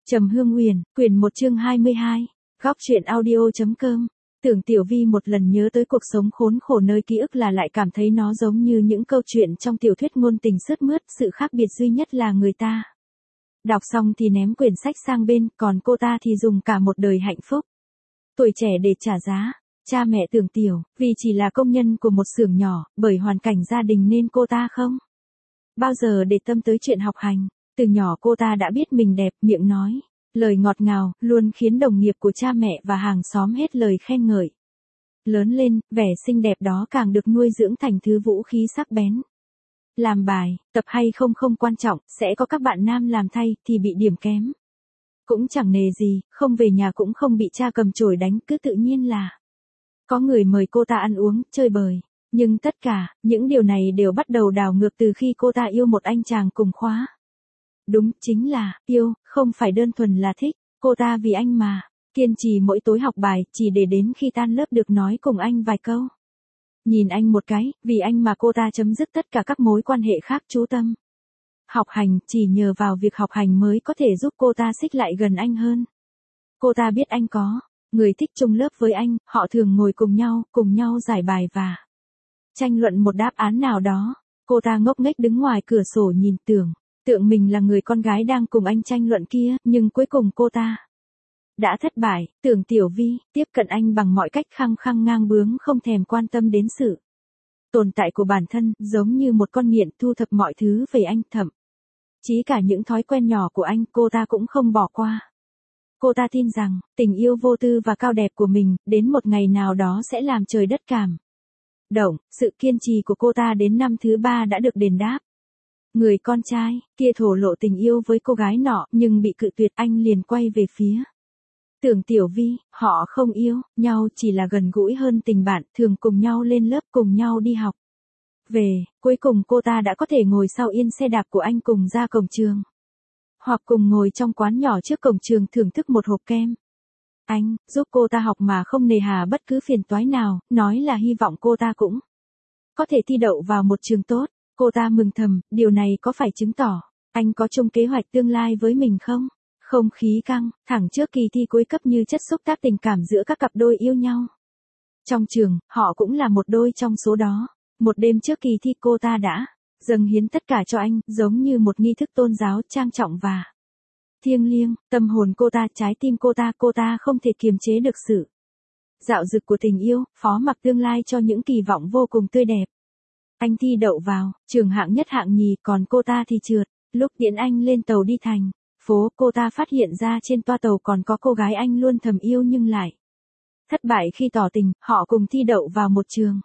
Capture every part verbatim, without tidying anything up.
Trầm Hương Huyền, quyển một chương hai mươi hai, góc truyện audio.com. Tưởng Tiểu Vi một lần nhớ tới cuộc sống khốn khổ nơi ký ức là lại cảm thấy nó giống như những câu chuyện trong tiểu thuyết ngôn tình sướt mướt, sự khác biệt duy nhất là người ta đọc xong thì ném quyển sách sang bên, còn cô ta thì dùng cả một đời hạnh phúc, tuổi trẻ để trả giá. Cha mẹ Tưởng Tiểu, vì chỉ là công nhân của một xưởng nhỏ, bởi hoàn cảnh gia đình nên cô ta không bao giờ để tâm tới chuyện học hành. Từ nhỏ cô ta đã biết mình đẹp, miệng nói lời ngọt ngào, luôn khiến đồng nghiệp của cha mẹ và hàng xóm hết lời khen ngợi. Lớn lên, vẻ xinh đẹp đó càng được nuôi dưỡng thành thứ vũ khí sắc bén. Làm bài, tập hay không không quan trọng, sẽ có các bạn nam làm thay thì bị điểm kém. Cũng chẳng nề gì, không về nhà cũng không bị cha cầm chổi đánh, cứ tự nhiên là có người mời cô ta ăn uống, chơi bời. Nhưng tất cả, những điều này đều bắt đầu đảo ngược từ khi cô ta yêu một anh chàng cùng khóa. Đúng, chính là, yêu, không phải đơn thuần là thích, cô ta vì anh mà, kiên trì mỗi tối học bài, chỉ để đến khi tan lớp được nói cùng anh vài câu. Nhìn anh một cái, vì anh mà cô ta chấm dứt tất cả các mối quan hệ khác, chú tâm học hành, chỉ nhờ vào việc học hành mới có thể giúp cô ta xích lại gần anh hơn. Cô ta biết anh có người thích chung lớp với anh, họ thường ngồi cùng nhau, cùng nhau giải bài và tranh luận một đáp án nào đó. Cô ta ngốc nghếch đứng ngoài cửa sổ nhìn tưởng, tượng mình là người con gái đang cùng anh tranh luận kia, nhưng cuối cùng cô ta đã thất bại. Tưởng Tiểu Vi tiếp cận anh bằng mọi cách, khăng khăng ngang bướng, không thèm quan tâm đến sự tồn tại của bản thân, giống như một con nghiện thu thập mọi thứ về anh, thậm chí cả những thói quen nhỏ của anh, cô ta cũng không bỏ qua. Cô ta tin rằng, tình yêu vô tư và cao đẹp của mình, đến một ngày nào đó sẽ làm trời đất cảm động. Sự kiên trì của cô ta đến năm thứ ba đã được đền đáp. Người con trai kia thổ lộ tình yêu với cô gái nọ, nhưng bị cự tuyệt, anh liền quay về phía Tưởng Tiểu Vi. Họ không yêu nhau, chỉ là gần gũi hơn tình bạn, thường cùng nhau lên lớp, cùng nhau đi học về. Cuối cùng cô ta đã có thể ngồi sau yên xe đạp của anh cùng ra cổng trường, hoặc cùng ngồi trong quán nhỏ trước cổng trường thưởng thức một hộp kem. Anh giúp cô ta học mà không nề hà bất cứ phiền toái nào, nói là hy vọng cô ta cũng có thể thi đậu vào một trường tốt. Cô ta mừng thầm, điều này có phải chứng tỏ anh có chung kế hoạch tương lai với mình không? Không khí căng thẳng trước kỳ thi cuối cấp như chất xúc tác tình cảm giữa các cặp đôi yêu nhau. Trong trường, họ cũng là một đôi trong số đó. Một đêm trước kỳ thi, cô ta đã dâng hiến tất cả cho anh, giống như một nghi thức tôn giáo trang trọng và thiêng liêng. Tâm hồn cô ta, trái tim cô ta, cô ta không thể kiềm chế được sự dạo dực của tình yêu, phó mặc tương lai cho những kỳ vọng vô cùng tươi đẹp. Anh thi đậu vào trường hạng nhất hạng nhì, còn cô ta thì trượt. Lúc tiễn anh lên tàu đi thành phố, cô ta phát hiện ra trên toa tàu còn có cô gái anh luôn thầm yêu nhưng lại thất bại khi tỏ tình. Họ cùng thi đậu vào một trường.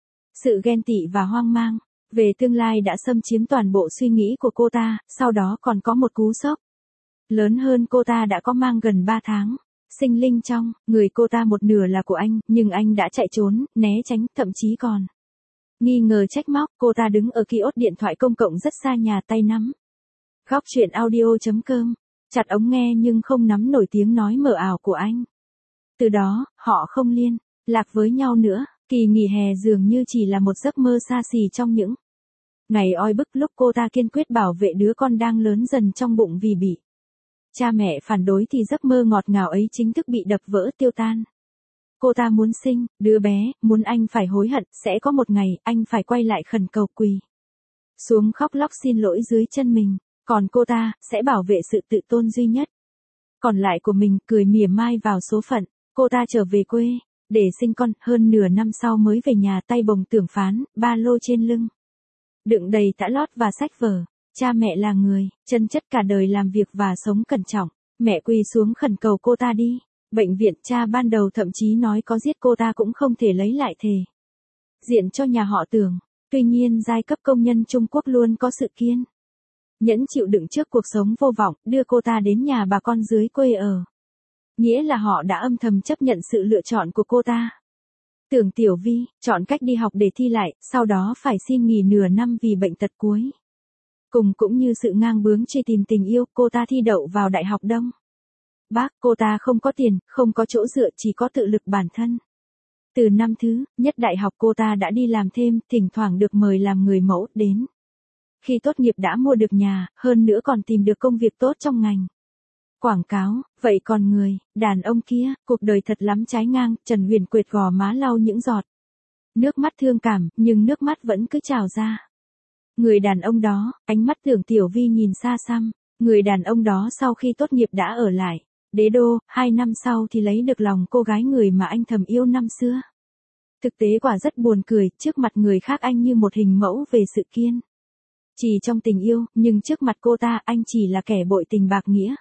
Sự ghen tị và hoang mang về tương lai đã xâm chiếm toàn bộ suy nghĩ của cô ta. Sau đó còn có một cú sốc lớn hơn, cô ta đã có mang gần ba tháng sinh linh trong người cô ta, một nửa là của anh, nhưng anh đã chạy trốn, né tránh, thậm chí còn nghi ngờ trách móc. Cô ta đứng ở kiosk điện thoại công cộng rất xa nhà, tay nắm góc truyện audio.com, chặt ống nghe nhưng không nắm nổi tiếng nói mờ ảo của anh. Từ đó, họ không liên lạc với nhau nữa. Kỳ nghỉ hè dường như chỉ là một giấc mơ xa xỉ trong những ngày oi bức, lúc cô ta kiên quyết bảo vệ đứa con đang lớn dần trong bụng vì bị cha mẹ phản đối, thì giấc mơ ngọt ngào ấy chính thức bị đập vỡ, tiêu tan. Cô ta muốn sinh đứa bé, muốn anh phải hối hận, sẽ có một ngày anh phải quay lại khẩn cầu, quỳ xuống khóc lóc xin lỗi dưới chân mình. Còn cô ta sẽ bảo vệ sự tự tôn duy nhất còn lại của mình, cười mỉa mai vào số phận. Cô ta trở về quê để sinh con, hơn nửa năm sau mới về nhà, tay bồng tưởng phán, ba lô trên lưng đựng đầy tã lót và sách vở. Cha mẹ là người chân chất cả đời làm việc và sống cẩn trọng. Mẹ quỳ xuống khẩn cầu cô ta đi bệnh viện. Cha ban đầu thậm chí nói có giết cô ta cũng không thể lấy lại thể diện cho nhà họ Tưởng. Tuy nhiên giai cấp công nhân Trung Quốc luôn có sự kiên nhẫn chịu đựng trước cuộc sống vô vọng, đưa cô ta đến nhà bà con dưới quê ở. Nghĩa là họ đã âm thầm chấp nhận sự lựa chọn của cô ta. Tưởng Tiểu Vi chọn cách đi học để thi lại, sau đó phải xin nghỉ nửa năm vì bệnh tật cuối cùng. Cũng như sự ngang bướng truy tìm tình yêu, cô ta thi đậu vào Đại học Đông Bắc. Cô ta không có tiền, không có chỗ dựa, chỉ có tự lực bản thân. Từ năm thứ nhất đại học, cô ta đã đi làm thêm, thỉnh thoảng được mời làm người mẫu. Đến khi tốt nghiệp đã mua được nhà, hơn nữa còn tìm được công việc tốt trong ngành Quảng cáo, vậy còn người, đàn ông kia, cuộc đời thật lắm trái ngang, Trần Huyền quệt gò má lau những giọt nước mắt thương cảm, nhưng nước mắt vẫn cứ trào ra. Người đàn ông đó, ánh mắt Tưởng Tiểu Vi nhìn xa xăm, người đàn ông đó sau khi tốt nghiệp đã ở lại Đế Đô, hai năm sau thì lấy được lòng cô gái người mà anh thầm yêu năm xưa. Thực tế quả rất buồn cười, trước mặt người khác anh như một hình mẫu về sự kiên trì trong tình yêu, nhưng trước mặt cô ta anh chỉ là kẻ bội tình bạc nghĩa.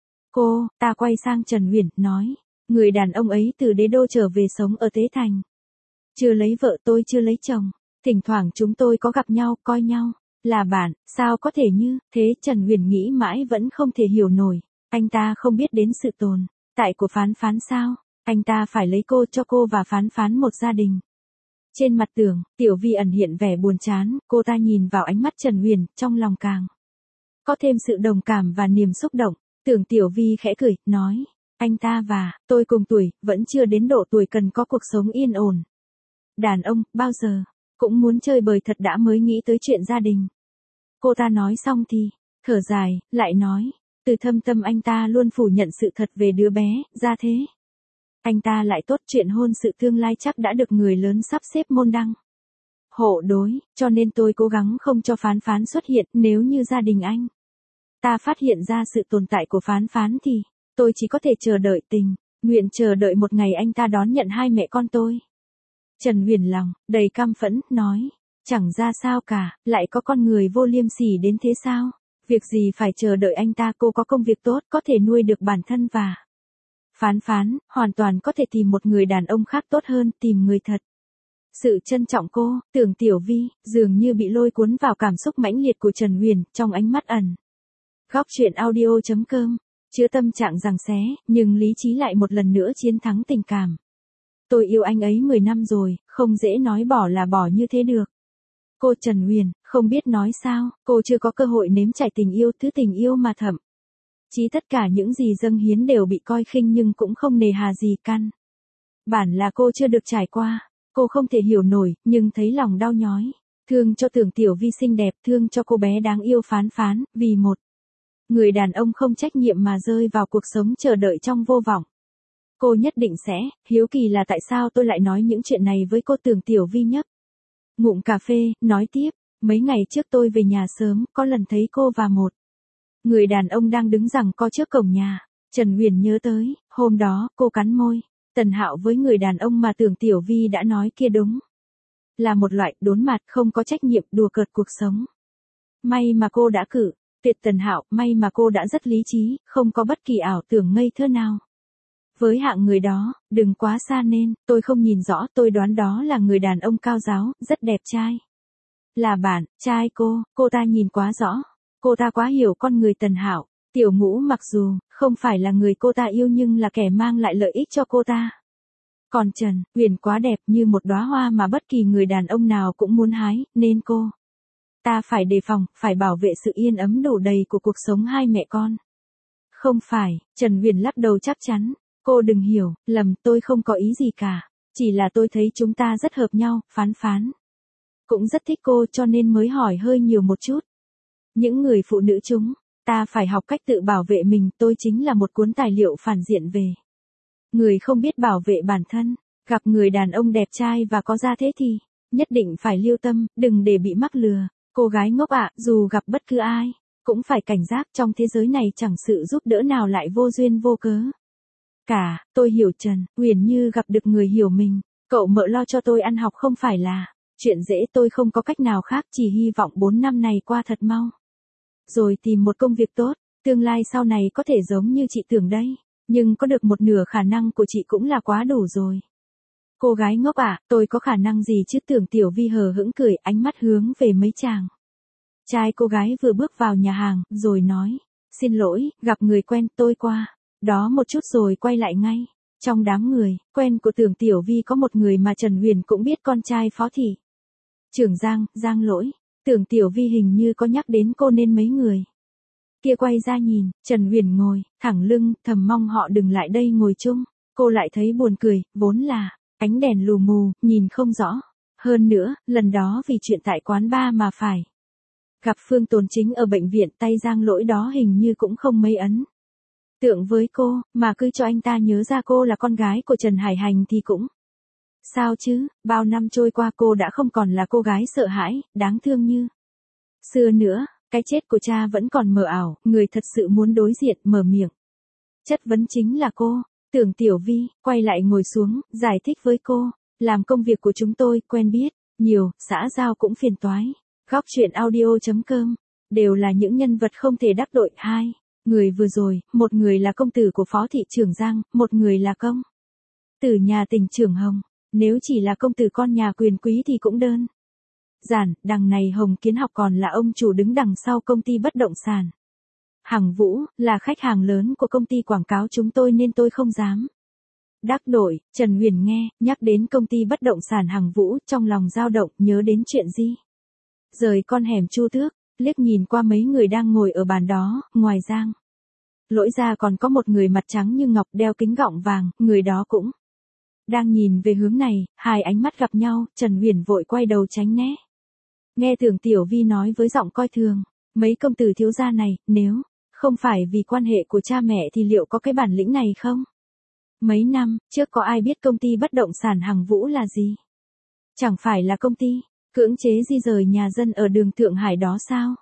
Cô, ta quay sang Trần Huyền, nói, người đàn ông ấy từ Đế Đô trở về sống ở Tế Thành. Chưa lấy vợ, tôi chưa lấy chồng. Thỉnh thoảng chúng tôi có gặp nhau, coi nhau là bạn, sao có thể như thế? Trần Huyền nghĩ mãi vẫn không thể hiểu nổi. Anh ta không biết đến sự tồn tại của Phán Phán sao? Anh ta phải lấy cô cho cô và Phán Phán một gia đình. Trên mặt Tưởng Tiểu Vi ẩn hiện vẻ buồn chán, cô ta nhìn vào ánh mắt Trần Huyền, trong lòng càng có thêm sự đồng cảm và niềm xúc động. Tưởng Tiểu Vi khẽ cười, nói, anh ta và tôi cùng tuổi, vẫn chưa đến độ tuổi cần có cuộc sống yên ổn. Đàn ông, bao giờ cũng muốn chơi bời thật đã mới nghĩ tới chuyện gia đình. Cô ta nói xong thì thở dài, lại nói, từ thâm tâm anh ta luôn phủ nhận sự thật về đứa bé, ra thế. Anh ta lại tốt, chuyện hôn sự tương lai chắc đã được người lớn sắp xếp môn đăng hộ đối, cho nên tôi cố gắng không cho Phán Phán xuất hiện. Nếu như gia đình anh ta phát hiện ra sự tồn tại của Phán Phán thì tôi chỉ có thể chờ đợi tình nguyện chờ đợi một ngày anh ta đón nhận hai mẹ con tôi. Trần Huyền lòng đầy căm phẫn, nói, chẳng ra sao cả, lại có con người vô liêm sỉ đến thế sao? Việc gì phải chờ đợi anh ta? Cô có công việc tốt, có thể nuôi được bản thân và Phán Phán, hoàn toàn có thể tìm một người đàn ông khác tốt hơn, tìm người thật sự trân trọng cô. Tưởng Tiểu Vi dường như bị lôi cuốn vào cảm xúc mãnh liệt của Trần Huyền, trong ánh mắt ẩn góc truyện audio chấm com chứa tâm trạng giằng xé, nhưng lý trí lại một lần nữa chiến thắng tình cảm. Tôi yêu anh ấy mười năm rồi, không dễ nói bỏ là bỏ như thế được. Cô Trần Huyền không biết nói sao, cô chưa có cơ hội nếm trải tình yêu, thứ tình yêu mà thậm chí tất cả những gì dâng hiến đều bị coi khinh, nhưng cũng không nề hà gì. Căn bản là cô chưa được trải qua. Cô không thể hiểu nổi, nhưng thấy lòng đau nhói. Thương cho Tưởng Tiểu Vi xinh đẹp, thương cho cô bé đáng yêu Phán Phán, vì một người đàn ông không trách nhiệm mà rơi vào cuộc sống chờ đợi trong vô vọng. Cô nhất định sẽ hiếu kỳ là tại sao tôi lại nói những chuyện này với cô. Tưởng Tiểu Vi nhấp ngụm cà phê, nói tiếp, mấy ngày trước tôi về nhà sớm, có lần thấy cô và một người đàn ông đang đứng giằng co trước cổng nhà. Trần Huyền nhớ tới, hôm đó, cô cắn môi. Tần Hạo với người đàn ông mà Tưởng Tiểu Vi đã nói kia đúng là một loại đốn mặt, không có trách nhiệm, đùa cợt cuộc sống. May mà cô đã cử tuyệt Tần Hạo, may mà cô đã rất lý trí, không có bất kỳ ảo tưởng ngây thơ nào. Với hạng người đó, đừng quá xa nên, tôi không nhìn rõ, tôi đoán đó là người đàn ông cao giáo, rất đẹp trai. Là bạn trai cô, cô ta nhìn quá rõ. Cô ta quá hiểu con người Tần Hạo. Tiểu Ngũ mặc dù không phải là người cô ta yêu nhưng là kẻ mang lại lợi ích cho cô ta. Còn Trần Huyền quá đẹp, như một đóa hoa mà bất kỳ người đàn ông nào cũng muốn hái, nên cô ta phải đề phòng, phải bảo vệ sự yên ấm đủ đầy của cuộc sống hai mẹ con. Không phải, Trần Huyền lắc đầu chắc chắn. Cô đừng hiểu lầm, tôi không có ý gì cả. Chỉ là tôi thấy chúng ta rất hợp nhau. Phán Phán cũng rất thích cô, cho nên mới hỏi hơi nhiều một chút. Những người phụ nữ chúng ta phải học cách tự bảo vệ mình. Tôi chính là một cuốn tài liệu phản diện về người không biết bảo vệ bản thân. Gặp người đàn ông đẹp trai và có gia thế thì nhất định phải lưu tâm, đừng để bị mắc lừa. Cô gái ngốc ạ, dù gặp bất cứ ai cũng phải cảnh giác, trong thế giới này chẳng sự giúp đỡ nào lại vô duyên vô cớ cả. Tôi hiểu Trần Huyền như gặp được người hiểu mình. Cậu mợ lo cho tôi ăn học không phải là chuyện dễ, tôi không có cách nào khác, chỉ hy vọng bốn năm này qua thật mau. Rồi tìm một công việc tốt, tương lai sau này có thể giống như chị Tưởng đây, nhưng có được một nửa khả năng của chị cũng là quá đủ rồi. Cô gái ngốc ạ, tôi có khả năng gì chứ? Tưởng Tiểu Vi hờ hững cười, ánh mắt hướng về mấy chàng trai cô gái vừa bước vào nhà hàng, rồi nói, xin lỗi, gặp người quen, tôi qua đó một chút rồi quay lại ngay. Trong đám người quen của Tưởng Tiểu Vi có một người mà Trần Huyền cũng biết, con trai Phó thị trưởng Giang, Giang Lỗi. Tưởng Tiểu Vi hình như có nhắc đến cô nên mấy người kia quay ra nhìn. Trần Huyền ngồi thẳng lưng, thầm mong họ đừng lại đây ngồi chung. Cô lại thấy buồn cười, vốn là ánh đèn lù mù, nhìn không rõ. Hơn nữa, lần đó vì chuyện tại quán bar mà phải gặp Phương Tồn Chính ở bệnh viện, tay Giang Lỗi đó hình như cũng không mấy ấn tượng với cô, mà cứ cho anh ta nhớ ra cô là con gái của Trần Hải Hành thì cũng. Sao chứ, bao năm trôi qua cô đã không còn là cô gái sợ hãi, đáng thương như xưa nữa, cái chết của cha vẫn còn mờ ảo, người thật sự muốn đối diện mở miệng. Chất vấn chính là cô. Tưởng Tiểu Vi, quay lại ngồi xuống, giải thích với cô, làm công việc của chúng tôi, quen biết, nhiều, xã giao cũng phiền toái. Góc truyện audio.com, đều là những nhân vật không thể đắc tội. Hai, người vừa rồi, một người là công tử của Phó thị trưởng Giang, một người là công tử nhà tỉnh trưởng Hồng. Nếu chỉ là công tử con nhà quyền quý thì cũng đơn giản, đằng này Hồng Kiến Học còn là ông chủ đứng đằng sau công ty bất động sản Hằng Vũ, là khách hàng lớn của công ty quảng cáo chúng tôi nên tôi không dám đắc tội. Trần Huyền nghe, nhắc đến công ty bất động sản Hằng Vũ, trong lòng dao động, nhớ đến chuyện gì? Rời con hẻm Chu Tước, liếc nhìn qua mấy người đang ngồi ở bàn đó, ngoài Giang Lỗi ra còn có một người mặt trắng như ngọc đeo kính gọng vàng, người đó cũng đang nhìn về hướng này, hai ánh mắt gặp nhau, Trần Huyền vội quay đầu tránh né. Nghe Tưởng Tiểu Vi nói với giọng coi thường, mấy công tử thiếu gia này, nếu không phải vì quan hệ của cha mẹ thì liệu có cái bản lĩnh này không? Mấy năm trước có ai biết công ty bất động sản Hằng Vũ là gì? Chẳng phải là công ty cưỡng chế di rời nhà dân ở đường Thượng Hải đó sao?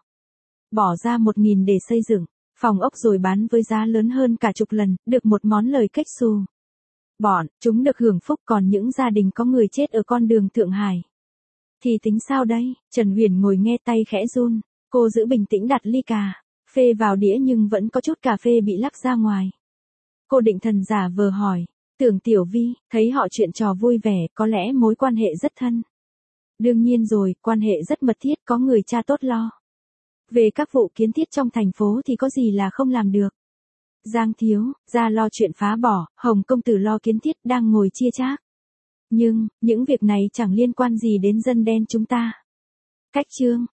Bỏ ra một nghìn để xây dựng phòng ốc rồi bán với giá lớn hơn cả chục lần, được một món lời cách xù. Bọn chúng được hưởng phúc, còn những gia đình có người chết ở con đường Thượng Hải thì tính sao đây? Trần Huyền ngồi nghe tay khẽ run, cô giữ bình tĩnh đặt ly cà phê vào đĩa nhưng vẫn có chút cà phê bị lắc ra ngoài. Cô định thần giả vờ hỏi, Tưởng Tiểu Vi, thấy họ chuyện trò vui vẻ, có lẽ mối quan hệ rất thân. Đương nhiên rồi, quan hệ rất mật thiết, có người cha tốt lo về các vụ kiến thiết trong thành phố thì có gì là không làm được. Giang thiếu gia lo chuyện phá bỏ, Hồng công tử lo kiến thiết, đang ngồi chia chác. Nhưng, những việc này chẳng liên quan gì đến dân đen chúng ta. Cách chương